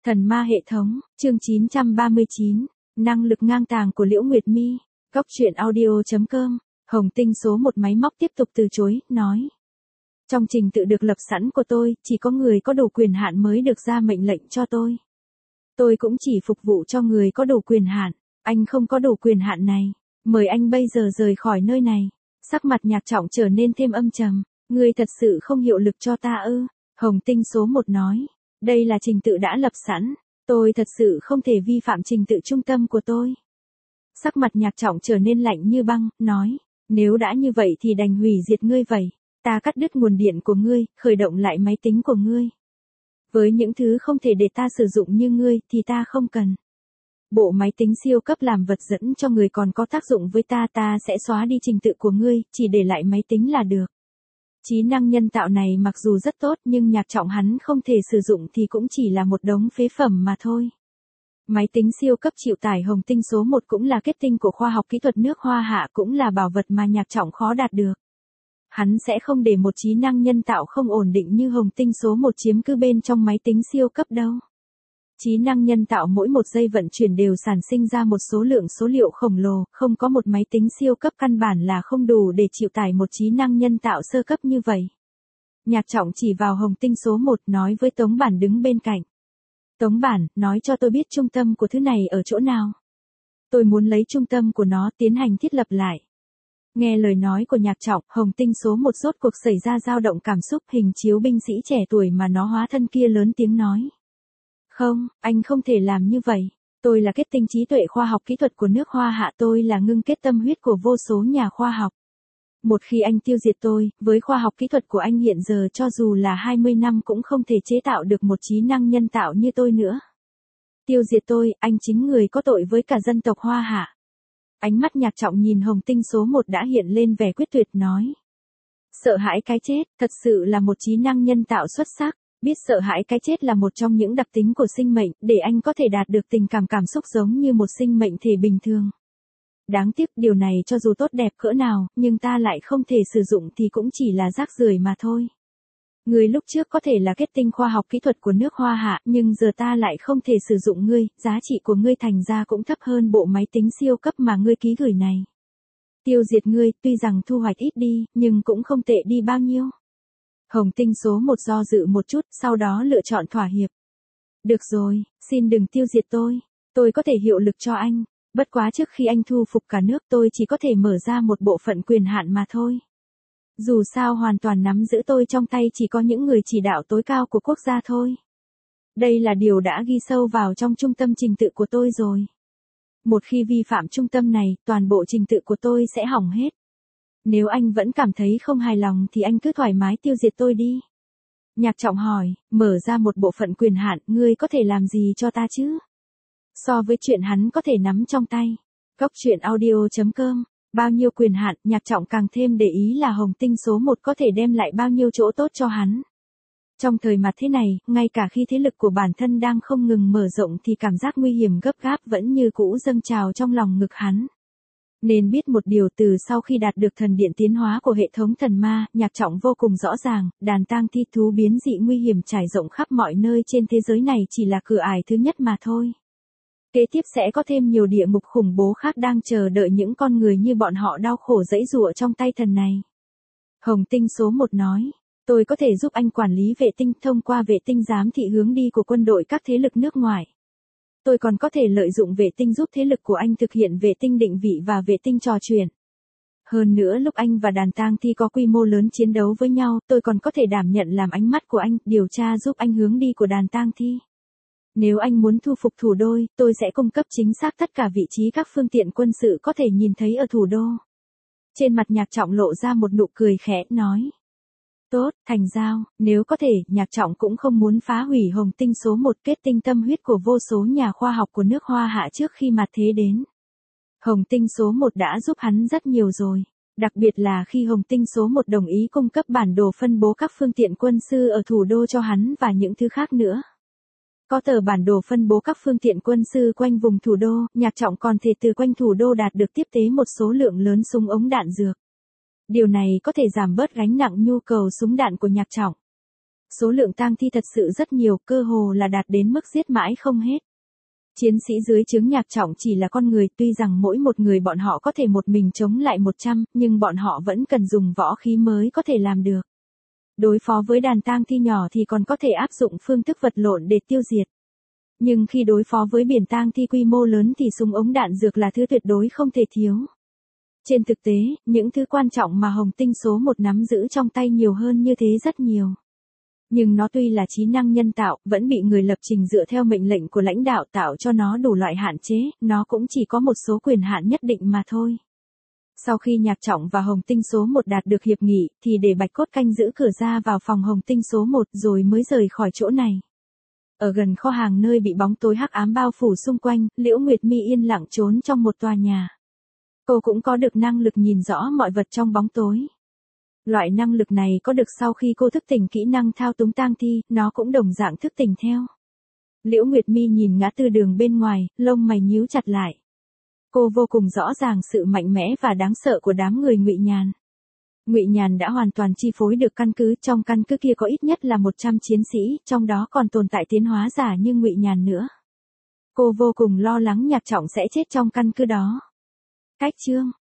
Thần ma hệ thống, chương 939, năng lực ngang tàng của Liễu Nguyệt Mi, góc truyện audio.com, Hồng Tinh số 1 máy móc tiếp tục từ chối, nói. Trong trình tự được lập sẵn của tôi, chỉ có người có đủ quyền hạn mới được ra mệnh lệnh cho tôi. Tôi cũng chỉ phục vụ cho người có đủ quyền hạn, anh không có đủ quyền hạn này, mời anh bây giờ rời khỏi nơi này. Sắc mặt Nhạc Trọng trở nên thêm âm trầm, ngươi thật sự không hiệu lực cho ta ư? Hồng Tinh số 1 nói. Đây là trình tự đã lập sẵn, tôi thật sự không thể vi phạm trình tự trung tâm của tôi. Sắc mặt Nhạc Trọng trở nên lạnh như băng, nói, nếu đã như vậy thì đành hủy diệt ngươi vậy, ta cắt đứt nguồn điện của ngươi, khởi động lại máy tính của ngươi. Với những thứ không thể để ta sử dụng như ngươi thì ta không cần. Bộ máy tính siêu cấp làm vật dẫn cho người còn có tác dụng với ta, ta sẽ xóa đi trình tự của ngươi, chỉ để lại máy tính là được. Trí năng nhân tạo này mặc dù rất tốt nhưng Nhạc Trọng hắn không thể sử dụng thì cũng chỉ là một đống phế phẩm mà thôi. Máy tính siêu cấp chịu tải Hồng Tinh số 1 cũng là kết tinh của khoa học kỹ thuật nước Hoa Hạ, cũng là bảo vật mà Nhạc Trọng khó đạt được. Hắn sẽ không để một trí năng nhân tạo không ổn định như Hồng Tinh số 1 chiếm cứ bên trong máy tính siêu cấp đâu. Trí năng nhân tạo mỗi một giây vận chuyển đều sản sinh ra một số lượng số liệu khổng lồ, không có một máy tính siêu cấp căn bản là không đủ để chịu tải một trí năng nhân tạo sơ cấp như vậy. Nhạc Trọng chỉ vào Hồng Tinh số 1 nói với Tống Bản đứng bên cạnh. Tống Bản, nói cho tôi biết trung tâm của thứ này ở chỗ nào. Tôi muốn lấy trung tâm của nó tiến hành thiết lập lại. Nghe lời nói của Nhạc Trọng, Hồng Tinh số 1 rốt cuộc xảy ra dao động cảm xúc, hình chiếu binh sĩ trẻ tuổi mà nó hóa thân kia lớn tiếng nói. Không, anh không thể làm như vậy. Tôi là kết tinh trí tuệ khoa học kỹ thuật của nước Hoa Hạ, tôi là ngưng kết tâm huyết của vô số nhà khoa học. Một khi anh tiêu diệt tôi, với khoa học kỹ thuật của anh hiện giờ cho dù là 20 năm cũng không thể chế tạo được một trí năng nhân tạo như tôi nữa. Tiêu diệt tôi, anh chính người có tội với cả dân tộc Hoa Hạ. Ánh mắt Nhạc Trọng nhìn Hồng Tinh số 1 đã hiện lên vẻ quyết tuyệt nói. Sợ hãi cái chết, thật sự là một trí năng nhân tạo xuất sắc. Biết sợ hãi cái chết là một trong những đặc tính của sinh mệnh, để anh có thể đạt được tình cảm cảm xúc giống như một sinh mệnh thể bình thường. Đáng tiếc điều này cho dù tốt đẹp cỡ nào, nhưng ta lại không thể sử dụng thì cũng chỉ là rác rưởi mà thôi. Ngươi lúc trước có thể là kết tinh khoa học kỹ thuật của nước Hoa Hạ, nhưng giờ ta lại không thể sử dụng ngươi, giá trị của ngươi thành ra cũng thấp hơn bộ máy tính siêu cấp mà ngươi ký gửi này. Tiêu diệt ngươi, tuy rằng thu hoạch ít đi, nhưng cũng không tệ đi bao nhiêu. Hồng Tinh số 1 do dự một chút, sau đó lựa chọn thỏa hiệp. Được rồi, xin đừng tiêu diệt tôi có thể hiệu lực cho anh, bất quá trước khi anh thu phục cả nước tôi chỉ có thể mở ra một bộ phận quyền hạn mà thôi. Dù sao hoàn toàn nắm giữ tôi trong tay chỉ có những người chỉ đạo tối cao của quốc gia thôi. Đây là điều đã ghi sâu vào trong trung tâm trình tự của tôi rồi. Một khi vi phạm trung tâm này, toàn bộ trình tự của tôi sẽ hỏng hết. Nếu anh vẫn cảm thấy không hài lòng thì anh cứ thoải mái tiêu diệt tôi đi. Nhạc Trọng hỏi, mở ra một bộ phận quyền hạn, ngươi có thể làm gì cho ta chứ? So với chuyện hắn có thể nắm trong tay. Góc truyện audio.com, bao nhiêu quyền hạn, Nhạc Trọng càng thêm để ý là Hồng Tinh số 1 có thể đem lại bao nhiêu chỗ tốt cho hắn. Trong thời mặt thế này, ngay cả khi thế lực của bản thân đang không ngừng mở rộng thì cảm giác nguy hiểm gấp gáp vẫn như cũ dâng trào trong lòng ngực hắn. Nên biết một điều, từ sau khi đạt được thần điện tiến hóa của hệ thống thần ma, Nhạc Trọng vô cùng rõ ràng, đàn tang thi thú biến dị nguy hiểm trải rộng khắp mọi nơi trên thế giới này chỉ là cửa ải thứ nhất mà thôi. Kế tiếp sẽ có thêm nhiều địa ngục khủng bố khác đang chờ đợi những con người như bọn họ đau khổ giãy giụa trong tay thần này. Hồng Tinh số 1 nói, tôi có thể giúp anh quản lý vệ tinh thông qua vệ tinh giám thị hướng đi của quân đội các thế lực nước ngoài. Tôi còn có thể lợi dụng vệ tinh giúp thế lực của anh thực hiện vệ tinh định vị và vệ tinh trò chuyện. Hơn nữa lúc anh và đàn tang thi có quy mô lớn chiến đấu với nhau, tôi còn có thể đảm nhận làm ánh mắt của anh, điều tra giúp anh hướng đi của đàn tang thi. Nếu anh muốn thu phục thủ đô, tôi sẽ cung cấp chính xác tất cả vị trí các phương tiện quân sự có thể nhìn thấy ở thủ đô. Trên mặt Nhạc Trọng lộ ra một nụ cười khẽ, nói. Tốt, thành giao, nếu có thể, Nhạc Trọng cũng không muốn phá hủy Hồng Tinh số 1 kết tinh tâm huyết của vô số nhà khoa học của nước Hoa Hạ trước khi mặt thế đến. Hồng Tinh số 1 đã giúp hắn rất nhiều rồi, đặc biệt là khi Hồng Tinh số 1 đồng ý cung cấp bản đồ phân bố các phương tiện quân sự ở thủ đô cho hắn và những thứ khác nữa. Có tờ bản đồ phân bố các phương tiện quân sự quanh vùng thủ đô, Nhạc Trọng còn thể từ quanh thủ đô đạt được tiếp tế một số lượng lớn súng ống đạn dược. Điều này có thể giảm bớt gánh nặng nhu cầu súng đạn của Nhạc Trọng. Số lượng tang thi thật sự rất nhiều, cơ hồ là đạt đến mức giết mãi không hết. Chiến sĩ dưới trướng Nhạc Trọng chỉ là con người, tuy rằng mỗi một người bọn họ có thể một mình chống lại 100, nhưng bọn họ vẫn cần dùng võ khí mới có thể làm được. Đối phó với đàn tang thi nhỏ thì còn có thể áp dụng phương thức vật lộn để tiêu diệt. Nhưng khi đối phó với biển tang thi quy mô lớn thì súng ống đạn dược là thứ tuyệt đối không thể thiếu. Trên thực tế, những thứ quan trọng mà Hồng Tinh số 1 nắm giữ trong tay nhiều hơn như thế rất nhiều. Nhưng nó tuy là trí năng nhân tạo, vẫn bị người lập trình dựa theo mệnh lệnh của lãnh đạo tạo cho nó đủ loại hạn chế, nó cũng chỉ có một số quyền hạn nhất định mà thôi. Sau khi Nhạc Trọng và Hồng Tinh số 1 đạt được hiệp nghị, thì để Bạch Cốt canh giữ cửa ra vào phòng Hồng Tinh số 1 rồi mới rời khỏi chỗ này. Ở gần kho hàng nơi bị bóng tối hắc ám bao phủ xung quanh, Liễu Nguyệt Mi yên lặng trốn trong một tòa nhà. Cô cũng có được năng lực nhìn rõ mọi vật trong bóng tối. Loại năng lực này có được sau khi cô thức tỉnh kỹ năng thao túng tang thi, nó cũng đồng dạng thức tỉnh theo. Liễu Nguyệt Mi nhìn ngã tư đường bên ngoài, lông mày nhíu chặt lại. Cô vô cùng rõ ràng sự mạnh mẽ và đáng sợ của đám người Ngụy Nhàn. Ngụy Nhàn đã hoàn toàn chi phối được căn cứ, trong căn cứ kia có ít nhất là 100 chiến sĩ, trong đó còn tồn tại tiến hóa giả như Ngụy Nhàn nữa. Cô vô cùng lo lắng Nhạc Trọng sẽ chết trong căn cứ đó. Cách chương